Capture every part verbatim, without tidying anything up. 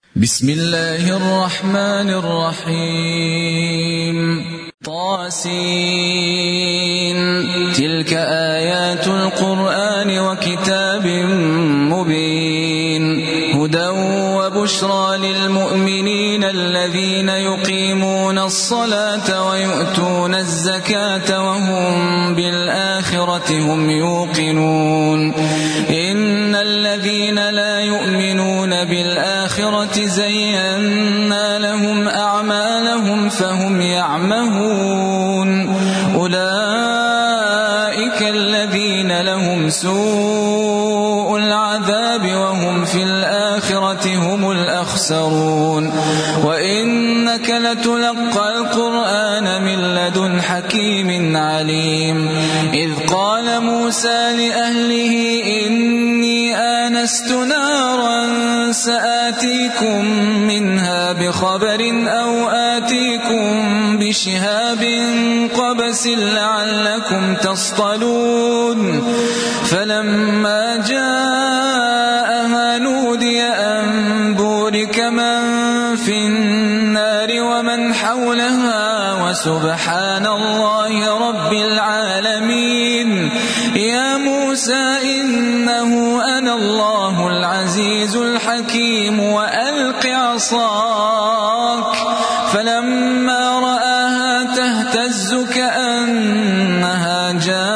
بسم الله الرحمن الرحيم. طاسين. تلك آيات القرآن وكتاب مبين. هدى وبشرى للمؤمنين الذين يقيمون الصلاة ويؤتون الزكاة وهم بالآخرة هم يوقنون. إن الذين لا يؤمنون بالآخرة زينا لهم أعمالهم فهم يعمهون. أولئك الذين لهم سوء العذاب وهم في الآخرة هم الأخسرون. وإنك لتلقى القرآن من لدن حكيم عليم. إذ قال موسى لأهله إني آنست نارا سآتيكم منها بخبر أو آتيكم بشهاب قبس لعلكم تصطلون. فلما جاءها نودي أن بورك من في النار ومن حولها وسبحان الله رب العالمين. يا موسى إنه أنا الله العزيز الحكيم وألق عصاك. فلما رآها تهتز كأنها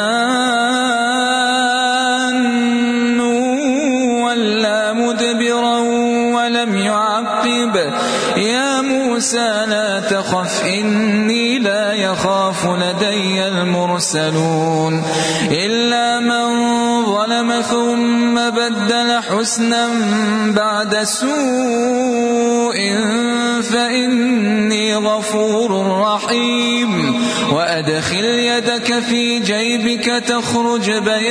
جان ولا مدبرا ولم يعقب. يا موسى لا تخف إني لا يخاف لدي المرسلون. إلا من ظلم ثم بدل حسنا بعد سوء فإني غفور رحيم. وأدخل يدك في جيبك تخرج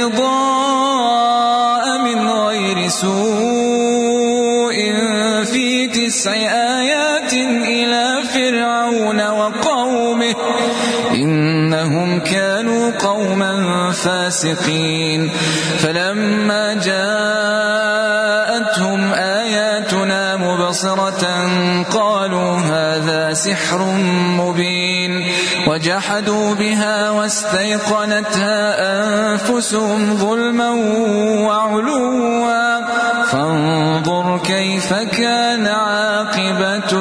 بيضاء من غير سوء في تسع آيات إلى فرعون وقومه إنهم كانوا قوما فاسقين. فلما جاءتهم آياتنا مبصرة قالوا هذا سحر مبين. وجحدوا بها واستيقنتها أنفسهم ظلما وعلوا فانظر كيف كان عاقبة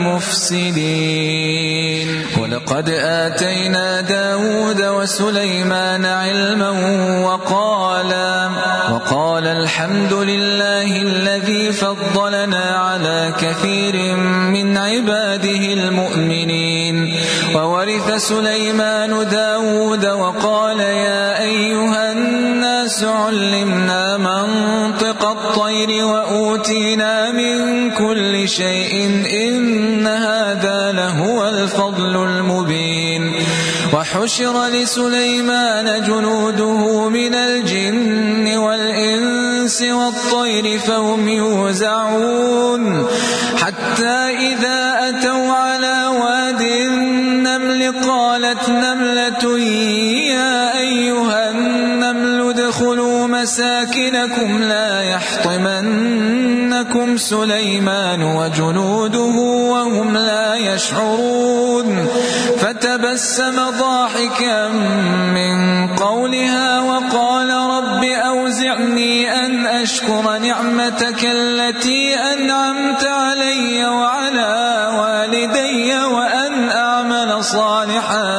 المفسدين. ولقد آتينا داود وسليمان علما وقالا وقال الحمد لله الذي فضلنا على كثير من عباده المؤمنين. وورث سليمان داود وقال يا أيها الناس علمنا منطق الطير وأوتينا من كل شيء إن هذا لهو الفضل المبين. وحشر لسليمان جنوده من الجن والإنس والطير فهم يوزعون حتى إذا أتوا على واد النمل قالت نملة يا أيها النمل ادخلوا مساكنكم لا يحطمنكم سليمان وجنوده وهم لا يشعرون. فتبسم ضاحكا من قولها وقال رب أوزعني أن أشكر نعمتك التي أنعمت علي وعلى والدي وأن أعمل صالحا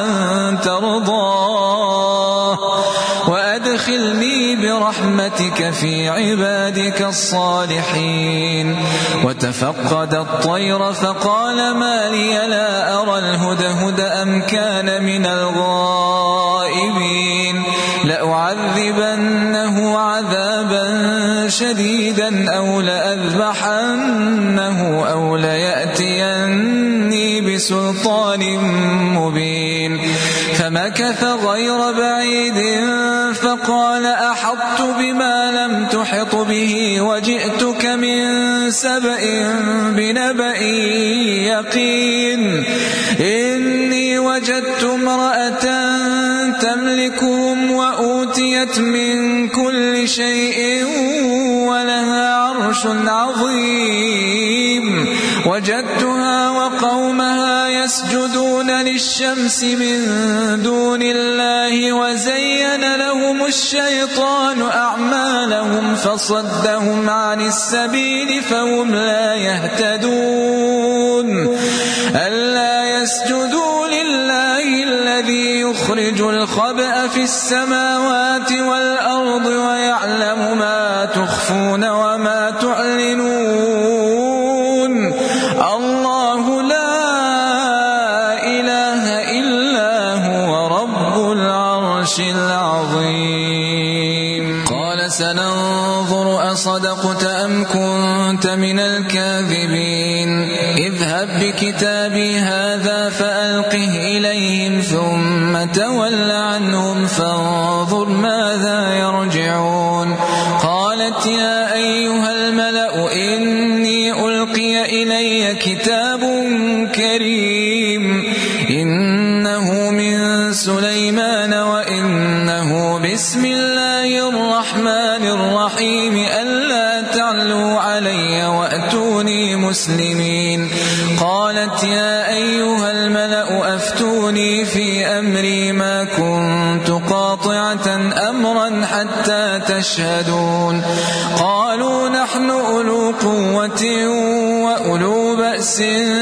ترضاه وأدخلني برحمتك في عبادك الصالحين. وتفقد الطير فقال ما لي لا أرى الهدهد أم كان من الغائبين. لأعذبنه عذابا شديدا أو لأذبحنه أو ليأتيني بسلطان مبين. فمكث غير بعيد فقال أحطت بما لم تحط به وجئتك من سبأ بنبأ يقين. إني وجدت امرأة تملكهم وأوتيت من كل شيء ولها عرش عظيم. وجدتها وقومها يسجدون للشمس من دون الله وزين لهم الشيطان أعمالهم فصدهم عن السبيل فهم لا يهتدون ألا يسجدوا لله الذي يخرج الخبأ في السماوات والأرض ويعلم ما تخفون وما تعلنون الله لا إله إلا هو رب العرش العظيم قال سننظر أصدقت أم كنت من الكاذبين اذهب بكتابي هذا فألقه إليهم ثم تول عنهم فانظر ماذا يرجعون قالت يا أيها الملأ إني ألقي إلي كتاب كريم إنه من سليمان وإنه بسم الله الرحمن الرحيم ألا تعلوا علي وأتوني مسلمين قالت يا أيها الملأ أفتوني في أمري ما كنت قاطعة أمرا حتى تشهدون قالوا نحن أولو قوة وأولو بأس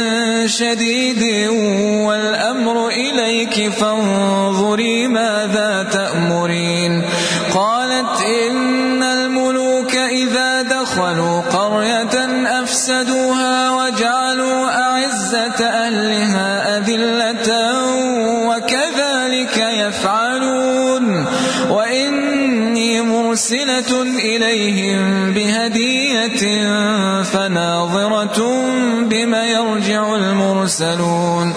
شديد والأمر إليك فانظري ماذا تأمرين قالت إن الملوك إذا دخلوا قرية أفسدوها وجعلوا أعزة أهلها أذلة وكذلك يفعلون وإني مرسلة إليهم بهدية فناظرة بما يرجع المرسلون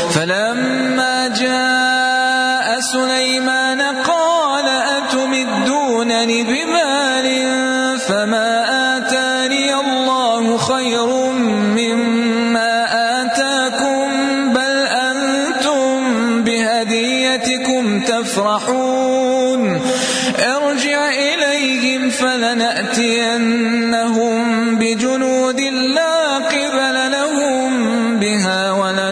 فلما جاء سليمان قال أتمدونني بمال فما آتاني الله خير مما آتاكم بل أنتم بهديتكم تفرحون ارجع إليهم فلنأتينهم بجنود لا قبل لهم بها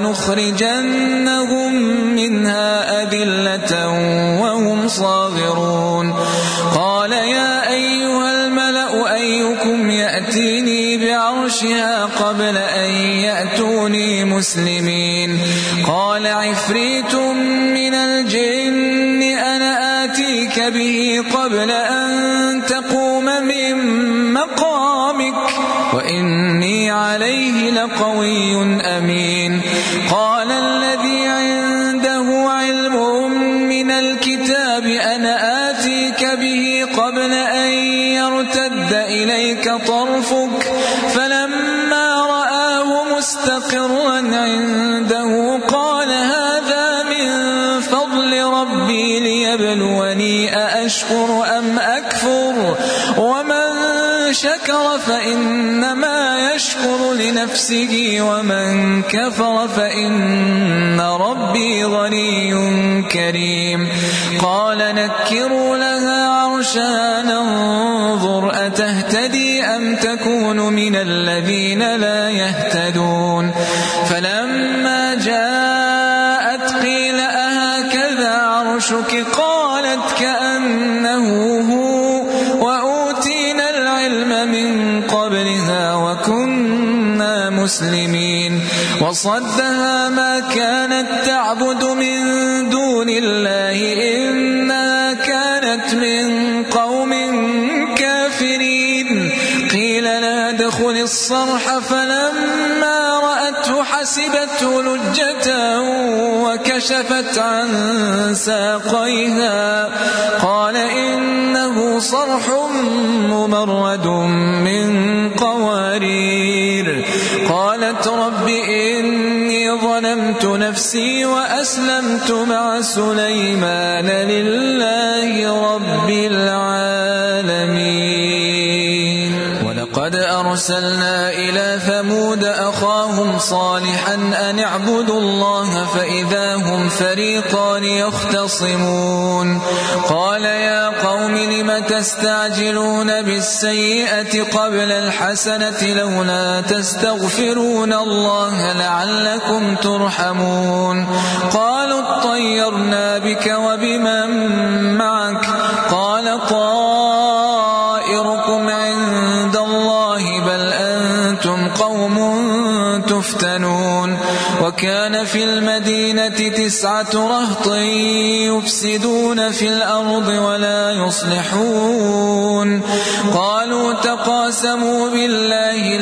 ولنخرجنهم منها أذلة وهم صاغرون قال يا أيها الملأ أيكم يأتيني بعرشها قبل أن يأتوني مسلمين قال عفريت من الجن أنا آتيك به قبل أن تقوم من مقامك وإني عليه لقوي أمين قال الذي عنده علم من الكتاب أنا آتيك به قبل أن يرتد إليك طرفك فلما رآه مستقرا عنده قال هذا من فضل ربي ليبلوني أأشكر أم أكفر ومن شكر فإنما يشكر لنفسه ومن كفر فإن ربي غني كريم قال نكروا لها عرشها ننظر أتهتدي أم تكون من الذين لا يهتدون فلما جاءت قيل أهكذا عرشك قالت كأنه هو وأوتينا العلم من قبلها وكنا مسلمين وصدها ما كانت تعبد من دون الله إنها كانت من قوم كافرين قيل لا ادخل الصرح فلما رأته حسبته لجة وكشفت عن ساقيها قال إنه صرح ممرد من قوارير قالت رب إني ظلمت نفسي وأسلمت مع سليمان لله رب العالمين ولقد أرسلنا إلى ثمود ثمود أخاهم صالحا أن اعبدوا الله فإذا هم فريقان يختصمون قال يا قوم لم تستعجلون بالسيئة قبل الحسنة لولا تستغفرون الله لعلكم ترحمون قالوا اطيرنا بك وبمن معك قال طائركم عند الله بل أنتم قوم تفتنون وكان في المدينة تسعة رهط يفسدون في الأرض ولا يصلحون قالوا تقاسموا بالله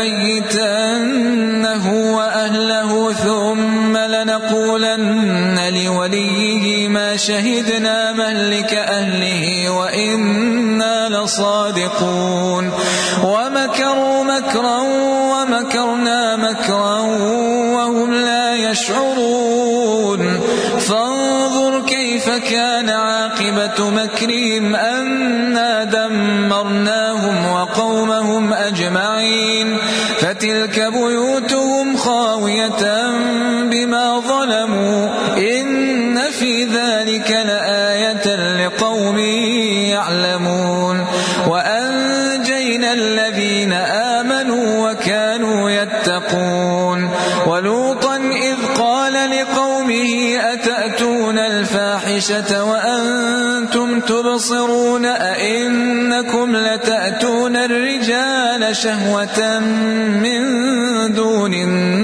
لنبيتنه وأهله ثم لنقولن لوليه ما شهدنا مهلك أهله وإنا لصادقون ومكروا مكرا ومكرنا مكرا وهم لا يشعرون فانظر كيف كان عاقبة مكرهم أنا دمرناهم وقومهم أجمعين فتلك بيوتهم خاوية بما ظلموا إن في ذلك لآية لقوم يعلمون وأنجينا الذين آمنوا وكانوا يتقون ولوطا إذ قال لقومه أتأتون الفاحشة وأنتم تبصرون أئنكم لتأتون الرجال شهوة من دون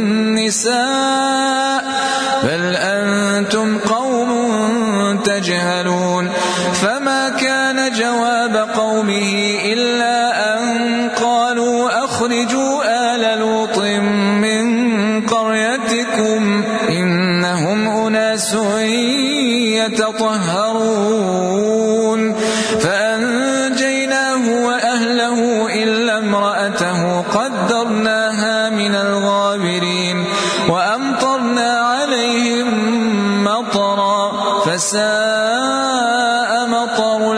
النساء بل أنتم قوم تجهلون فما كان جواب قومه إلا أن قالوا أخرجوا آل لوط من قريتكم إنهم أناس يتطهرون فأنجيناه وأهله إلا امرأته قدرناها من الغابرين وأمطرنا عليهم مطرا فساء مطر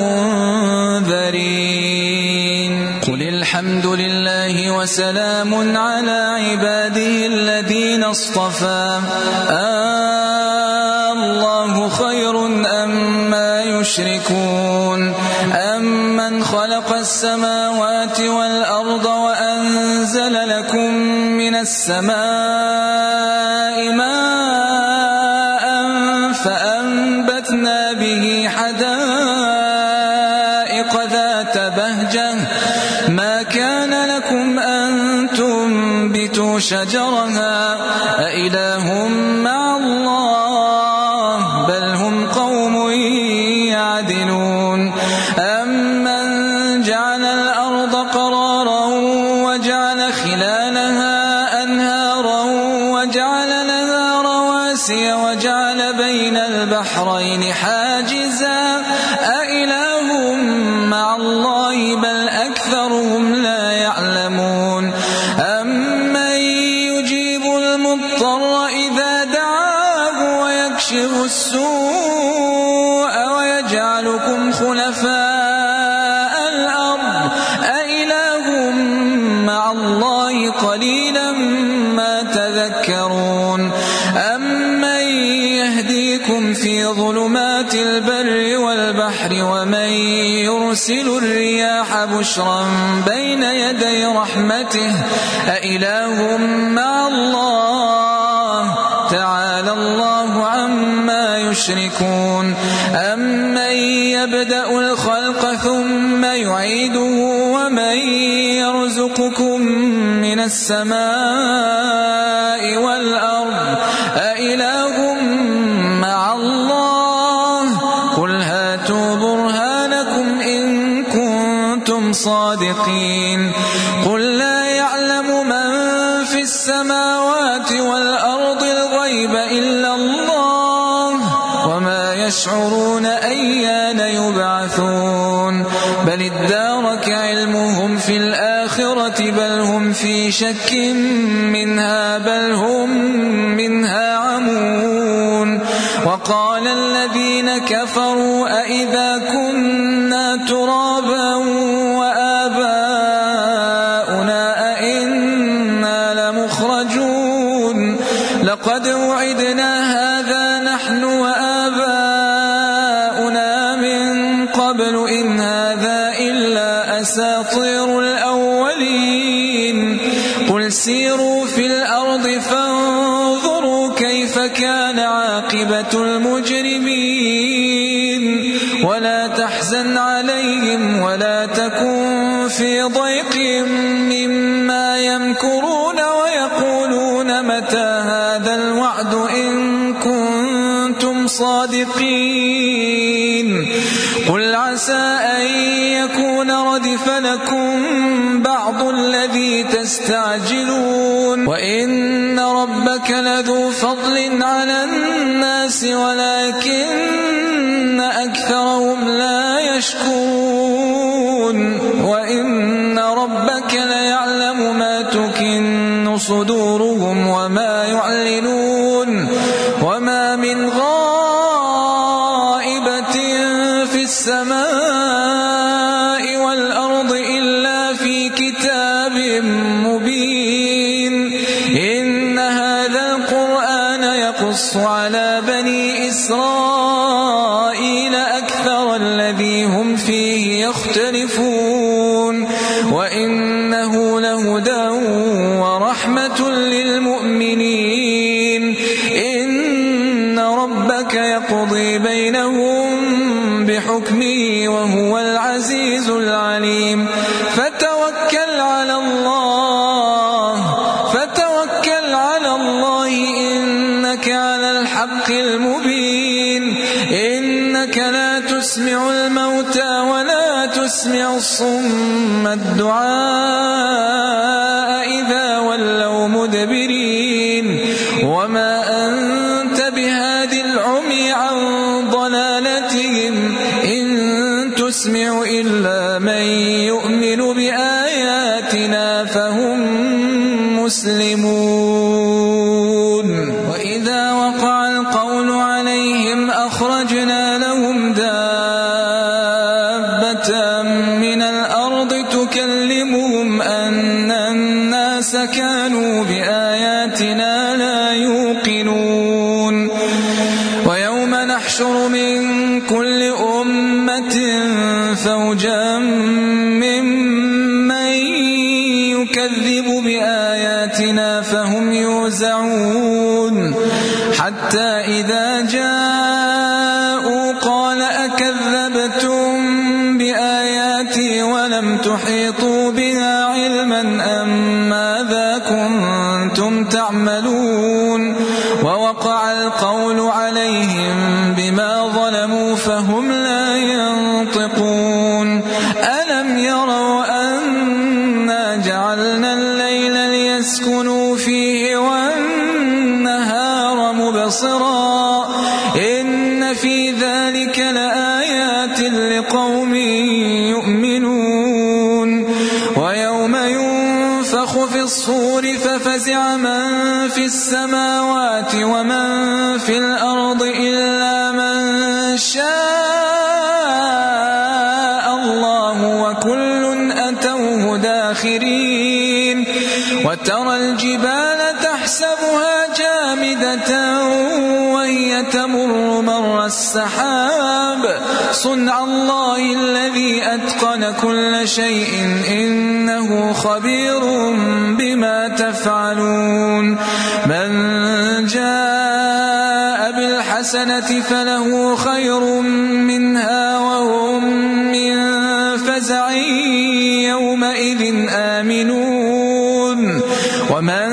المنذرين قل الحمد لله وسلام على عباده الذين اصطفى الله خير أما يشركون أمن خلق السماوات والأرض وأنزل لكم من السماء ماء فأنبتنا به حدائق ذات بهجة ما كان لكم أن تنبتوا شجرها أإله مع الله بل هم قوم يعدلون أمن جعل الأرض قرارا وجعل خلالها أنهارا وجعل لها رواسي وجعل بين البحرين حاجزا أإله مع الله بل أكثرهم لا يعلمون أمن يجيب المضطر إذا دعاه ويكشف السوء ويجعلكم خلفاء الأرض أإله مع الله قليلا ما تذكرون أمن يهديكم في ظلمات البر والبحر ومن يرسل الرياح بشرا بين يدي رحمته أإله مع الله تعالى الله عما يشركون أمن يبدأ الخلق ثم يعيده ومن يرزقكم من السماء والأرض أإله مع الله قل هاتوا برهانكم إن كنتم صادقين قل لا يعلم من في السماوات والأرض الغيب إلا الله وما يشعرون أيان يبعثون بل ادارك علمهم في الآخرة بل هم في شك منها بل هم منها عمون وقال الذين كفروا أئذا كنا ترابا وآباؤنا أئنا لقد وعدنا هذا نحن وآباؤنا من قبل إن هذا إلا أساطير الأولين قل سيروا في الأرض فانظروا كيف كان عاقبة المجرمين ولا تحزن عليهم ولا تكن في ضيق مما يمكرون ويقولون متى هذا الوعد إن كنتم صادقين قل عسى أن يكون ردف لكم بعض الذي تستعجلون وإن ربك لذو فضل على الناس ولكن أكثرهم لا يشكرون وإن ربك ليعلم ما تكن صدورهم وما يعلنون وما من غائبة في السماء والأرض إلا في كتاب مبين إن هذا القرآن يقص على بني إسرائيل أكثر الذي هم فيه يختلفون وإنه لهدى ورحمة للمؤمنين إن ربك يقضي بينهم بحكمه وهو العزيز العليم فتوكل على الله فتوكل على الله إنك على الحق المبين إنك لا تسمع الموتى ولا تسمع الصم الدعاء إذا ولوا مدبرين وما أنت بهاد العمي عن ضلالتهم إن تسمع إلا من يؤمن بآياتنا فهم مسلمون وإذا وقع القول عليهم أخرجنا لهم دابة من الأرض تكلمهم أن الناس كانوا بآياتنا لا يوقنون ويوم نحشر من كل أمة فوجا ممن يكذب بآياتنا فهم يوزعون حتى إذا جاءوا قال أكذبتم بآياتي ولم تحيطوا بها علما أم ماذا كنتم تعملون ووقع القول عليهم بما ظلموا فهم لا ينطقون ألم يروا أنا جعلنا الليل ليسكنوا فيه والنهار مبصرا إن في ذلك لآيات لقوم يؤمنون ويوم ينفخ في الصور ففزع من في السماوات ومن في الأرض إلا من شاء الله وكل أتوه داخرين وترى الجبال تحسبها جامدة وهي تمر مر السحاب صنع الله الذي أتقن كل شيء إنه خبير بما تفعلون من جاء بالحسنة فله خير منها وهم من فزع يومئذ آمنون ومن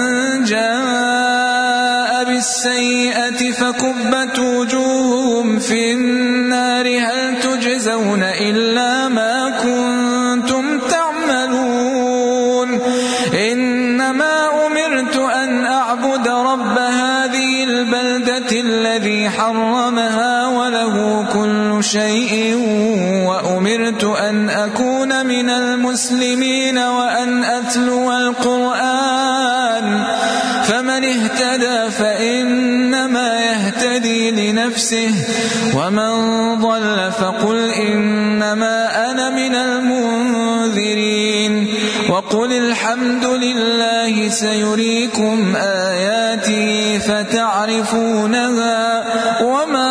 جاء بالسيئة فكبت وجوههم في النار هل تجزون إلا ما كنتم تعملون إنما أمرت أن أعبد رب هذه البلدة الذي حرمها وله كل شيء وأمرت أن أكون من المسلمين وأن أتلو القرآن فمن اهتدى فإنما يهتدي لنفسه ومن ضل فقل إنما أنا من المنذرين وقل الحمد لله سيريكم آياته فتعرفونها وما